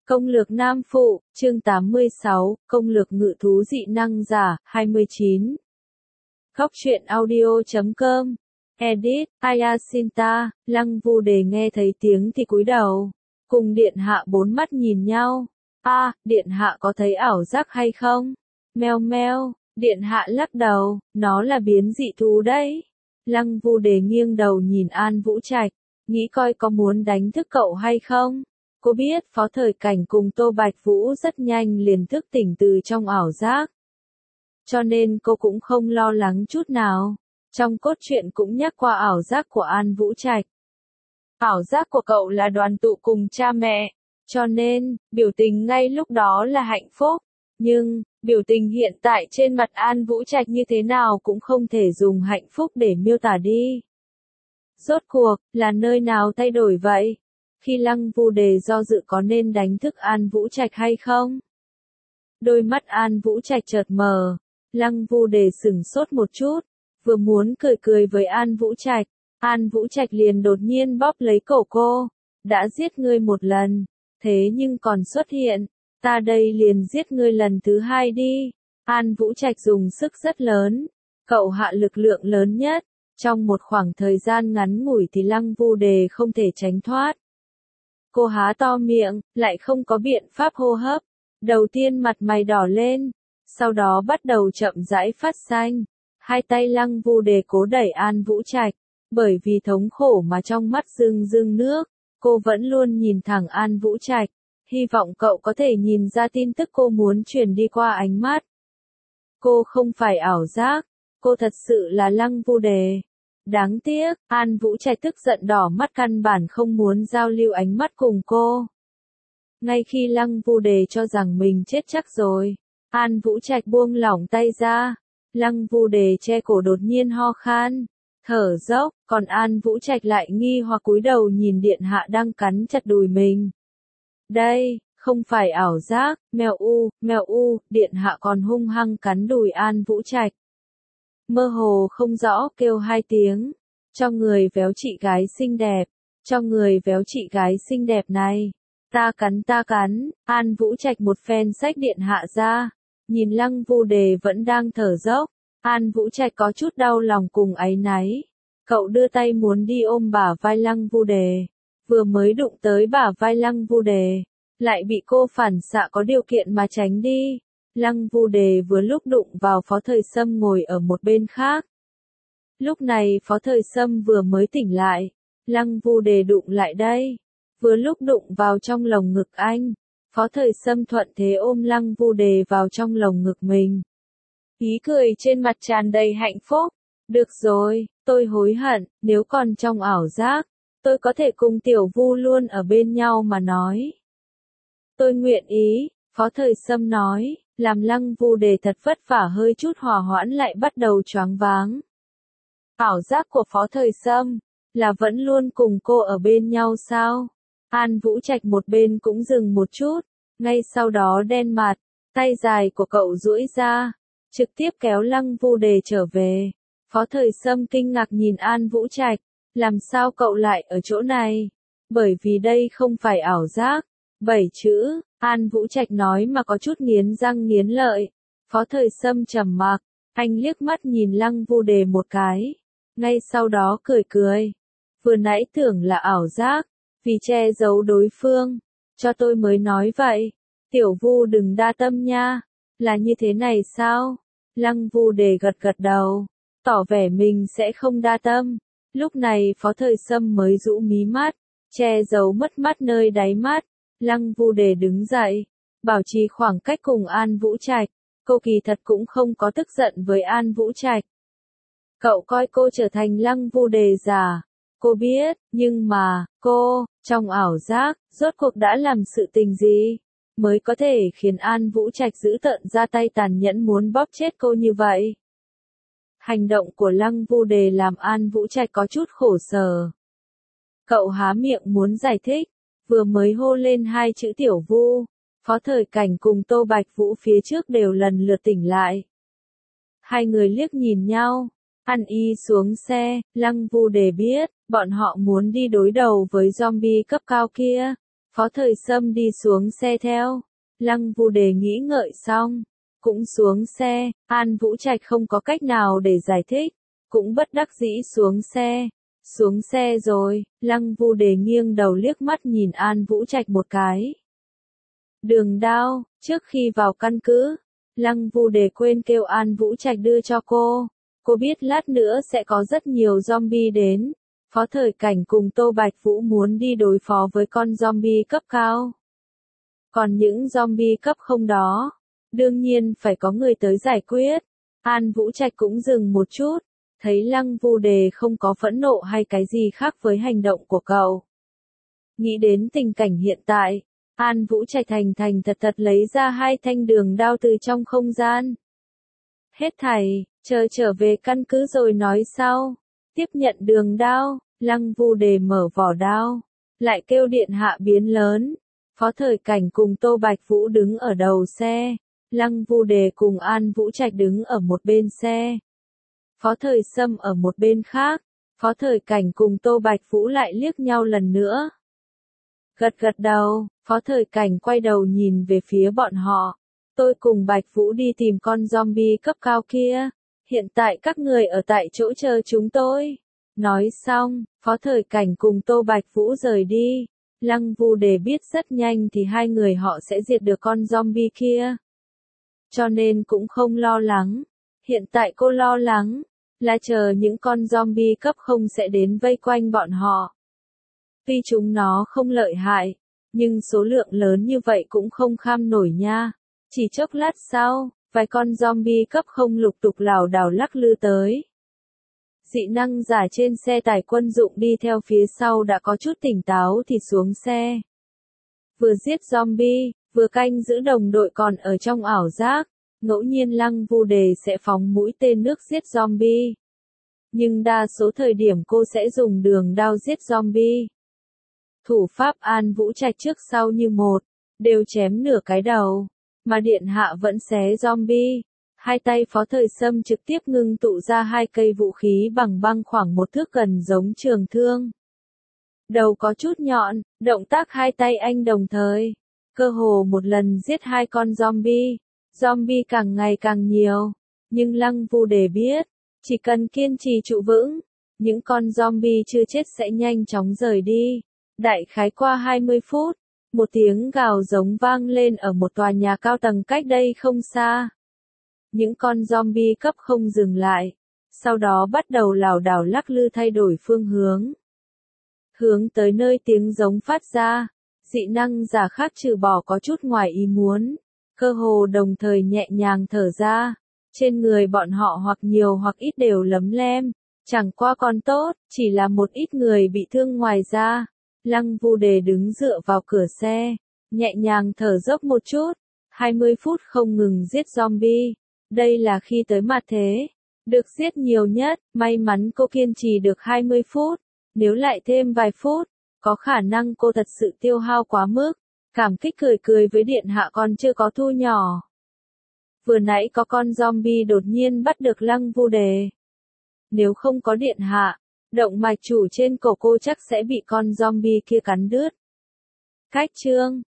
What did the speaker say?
Công lược nam phụ, chương 86, công lược ngự thú dị năng giả, 29. Góc truyện audio.com. Edit, Ayasinta, Lăng Vu Đề nghe thấy tiếng thì cúi đầu. Cùng điện hạ bốn mắt nhìn nhau. Điện hạ có thấy ảo giác hay không? Meo meo, điện hạ lắc đầu, nó là biến dị thú đấy. Lăng Vu Đề nghiêng đầu nhìn An Vũ Trạch, nghĩ coi có muốn đánh thức cậu hay không? Cô biết Phó Thời Cảnh cùng Tô Bạch Vũ rất nhanh liền thức tỉnh từ trong ảo giác. Cho nên cô cũng không lo lắng chút nào. Trong cốt truyện cũng nhắc qua ảo giác của An Vũ Trạch. Ảo giác của cậu là đoàn tụ cùng cha mẹ, cho nên, biểu tình ngay lúc đó là hạnh phúc. Nhưng, biểu tình hiện tại trên mặt An Vũ Trạch như thế nào cũng không thể dùng hạnh phúc để miêu tả đi. Rốt cuộc, là nơi nào thay đổi vậy? Khi Lăng Vu Đề do dự có nên đánh thức An Vũ Trạch hay không? Đôi mắt An Vũ Trạch chợt mờ, Lăng Vu Đề sửng sốt một chút, vừa muốn cười cười với An Vũ Trạch, An Vũ Trạch liền đột nhiên bóp lấy cổ cô, đã giết ngươi một lần, thế nhưng còn xuất hiện, ta đây liền giết ngươi lần thứ hai đi. An Vũ Trạch dùng sức rất lớn, cậu hạ lực lượng lớn nhất, trong một khoảng thời gian ngắn ngủi thì Lăng Vu Đề không thể tránh thoát. Cô há to miệng, lại không có biện pháp hô hấp. Đầu tiên mặt mày đỏ lên, sau đó bắt đầu chậm rãi phát xanh. Hai tay Lăng Vu Đề cố đẩy An Vũ Trạch, bởi vì thống khổ mà trong mắt rưng rưng nước, cô vẫn luôn nhìn thẳng An Vũ Trạch, hy vọng cậu có thể nhìn ra tin tức cô muốn truyền đi qua ánh mắt. Cô không phải ảo giác, cô thật sự là Lăng Vu Đề. Đáng tiếc, An Vũ Trạch tức giận đỏ mắt căn bản không muốn giao lưu ánh mắt cùng cô. Ngay khi Lăng Vu Đề cho rằng mình chết chắc rồi, An Vũ Trạch buông lỏng tay ra, Lăng Vu Đề che cổ đột nhiên ho khan, thở dốc, còn An Vũ Trạch lại nghi hoặc cúi đầu nhìn điện hạ đang cắn chặt đùi mình. Đây, không phải ảo giác, mèo u, điện hạ còn hung hăng cắn đùi An Vũ Trạch. Mơ hồ không rõ kêu hai tiếng, cho người véo chị gái xinh đẹp, cho người véo chị gái xinh đẹp này. Ta cắn, An Vũ Trạch một phen xách điện hạ ra, nhìn Lăng Vu Đề vẫn đang thở dốc, An Vũ Trạch có chút đau lòng cùng áy náy. Cậu đưa tay muốn đi ôm bả vai Lăng Vu Đề, vừa mới đụng tới bả vai Lăng Vu Đề, lại bị cô phản xạ có điều kiện mà tránh đi. Lăng Vu Đề vừa lúc đụng vào Phó Thời Sâm ngồi ở một bên khác. Lúc này Phó Thời Sâm vừa mới tỉnh lại, Lăng Vu Đề đụng lại đây. Vừa lúc đụng vào trong lồng ngực anh, Phó Thời Sâm thuận thế ôm Lăng Vu Đề vào trong lồng ngực mình. Ý cười trên mặt tràn đầy hạnh phúc. Được rồi, tôi hối hận, nếu còn trong ảo giác, tôi có thể cùng Tiểu Vu luôn ở bên nhau mà nói. Tôi nguyện ý, Phó Thời Sâm nói, làm Lăng Vu Đề thật vất vả hơi chút hòa hoãn lại bắt đầu choáng váng. Ảo giác của Phó Thời Sâm, là vẫn luôn cùng cô ở bên nhau sao? An Vũ Trạch một bên cũng dừng một chút, ngay sau đó đen mặt, tay dài của cậu duỗi ra, trực tiếp kéo Lăng Vu Đề trở về. Phó Thời Sâm kinh ngạc nhìn An Vũ Trạch, làm sao cậu lại ở chỗ này? Bởi vì đây không phải ảo giác. 7 chữ, An Vũ Trạch nói mà có chút nghiến răng nghiến lợi. Phó Thời Sâm trầm mặc, anh liếc mắt nhìn Lăng Vu Đề một cái, ngay sau đó cười cười. Vừa nãy tưởng là ảo giác, vì che giấu đối phương, cho tôi mới nói vậy. Tiểu Vu đừng đa tâm nha. Là như thế này sao? Lăng Vu Đề gật gật đầu, tỏ vẻ mình sẽ không đa tâm. Lúc này Phó Thời Sâm mới rũ mí mắt, che giấu mất mắt nơi đáy mắt. Lăng Vu Đề đứng dậy, bảo trì khoảng cách cùng An Vũ Trạch. Cô kỳ thật cũng không có tức giận với An Vũ Trạch. Cậu coi cô trở thành Lăng Vu Đề giả. Cô biết, nhưng mà, cô, trong ảo giác, rốt cuộc đã làm sự tình gì, mới có thể khiến An Vũ Trạch dữ tợn ra tay tàn nhẫn muốn bóp chết cô như vậy. Hành động của Lăng Vu Đề làm An Vũ Trạch có chút khổ sở. Cậu há miệng muốn giải thích, vừa mới hô lên hai chữ Tiểu Vu, Phó Thời Cảnh cùng Tô Bạch Vũ phía trước đều lần lượt tỉnh lại. Hai người liếc nhìn nhau, ăn y xuống xe, Lăng Vu Đề biết, bọn họ muốn đi đối đầu với zombie cấp cao kia. Phó Thời Sâm đi xuống xe theo. Lăng Vu Đề nghĩ ngợi xong, cũng xuống xe. An Vũ Trạch không có cách nào để giải thích, cũng bất đắc dĩ xuống xe. Xuống xe rồi, Lăng Vu Đề nghiêng đầu liếc mắt nhìn An Vũ Trạch một cái. Đường Đao, trước khi vào căn cứ, Lăng Vu Đề quên kêu An Vũ Trạch đưa cho cô. Cô biết lát nữa sẽ có rất nhiều zombie đến. Phó Thời Cảnh cùng Tô Bạch Vũ muốn đi đối phó với con zombie cấp cao. Còn những zombie cấp không đó, đương nhiên phải có người tới giải quyết. An Vũ Trạch cũng dừng một chút, thấy Lăng Vu Đề không có phẫn nộ hay cái gì khác với hành động của cậu. Nghĩ đến tình cảnh hiện tại, An Vũ Trạch thành thành thật thật lấy ra 2 thanh đường đao từ trong không gian. Hết thảy, chờ trở về căn cứ rồi nói sau. Tiếp nhận đường đao, Lăng Vu Đề mở vỏ đao, lại kêu điện hạ biến lớn. Phó Thời Cảnh cùng Tô Bạch Vũ đứng ở đầu xe, Lăng Vu Đề cùng An Vũ Trạch đứng ở một bên xe. Phó Thời Sâm ở một bên khác, Phó Thời Cảnh cùng Tô Bạch Vũ lại liếc nhau lần nữa. Gật gật đầu, Phó Thời Cảnh quay đầu nhìn về phía bọn họ. Tôi cùng Bạch Vũ đi tìm con zombie cấp cao kia. Hiện tại các người ở tại chỗ chờ chúng tôi. Nói xong, Phó Thời Cảnh cùng Tô Bạch Vũ rời đi. Lăng Vu Đề biết rất nhanh thì 2 người họ sẽ diệt được con zombie kia. Cho nên cũng không lo lắng. Hiện tại cô lo lắng là chờ những con zombie cấp không sẽ đến vây quanh bọn họ. Tuy chúng nó không lợi hại, nhưng số lượng lớn như vậy cũng không kham nổi nha. Chỉ chốc lát sau, vài con zombie cấp không lục tục lảo đảo lắc lư tới. Dị năng giả trên xe tải quân dụng đi theo phía sau đã có chút tỉnh táo thì xuống xe. Vừa giết zombie, vừa canh giữ đồng đội còn ở trong ảo giác, ngẫu nhiên Lăng Vu Đề sẽ phóng mũi tên nước giết zombie. Nhưng đa số thời điểm cô sẽ dùng đường đao giết zombie. Thủ pháp An Vũ Trạch trước sau như một, đều chém nửa cái đầu, mà điện hạ vẫn xé zombie. 2 tay Phó Thời Sâm trực tiếp ngưng tụ ra 2 cây vũ khí bằng băng khoảng 1 thước gần giống trường thương. Đầu có chút nhọn, động tác 2 tay anh đồng thời, cơ hồ một lần giết 2 con zombie. Zombie càng ngày càng nhiều, nhưng Lăng Vu Đề biết, chỉ cần kiên trì trụ vững, những con zombie chưa chết sẽ nhanh chóng rời đi. Đại khái qua 20 phút, một tiếng gào giống vang lên ở một tòa nhà cao tầng cách đây không xa. Những con zombie cấp không dừng lại, sau đó bắt đầu lảo đảo lắc lư thay đổi phương hướng. Hướng tới nơi tiếng giống phát ra, dị năng giả khác trừ bỏ có chút ngoài ý muốn, cơ hồ đồng thời nhẹ nhàng thở ra. Trên người bọn họ hoặc nhiều hoặc ít đều lấm lem, chẳng qua còn tốt, chỉ là một ít người bị thương ngoài ra. Lăng Vu Đề đứng dựa vào cửa xe, nhẹ nhàng thở dốc một chút. 20 phút không ngừng giết zombie. Đây là khi tới mặt thế, được giết nhiều nhất, may mắn cô kiên trì được 20 phút. Nếu lại thêm vài phút, có khả năng cô thật sự tiêu hao quá mức. Cảm kích cười cười với điện hạ còn chưa có thu nhỏ. Vừa nãy có con zombie đột nhiên bắt được Lăng Vu Đề. Nếu không có điện hạ, động mạch chủ trên cổ cô chắc sẽ bị con zombie kia cắn đứt. Cách chương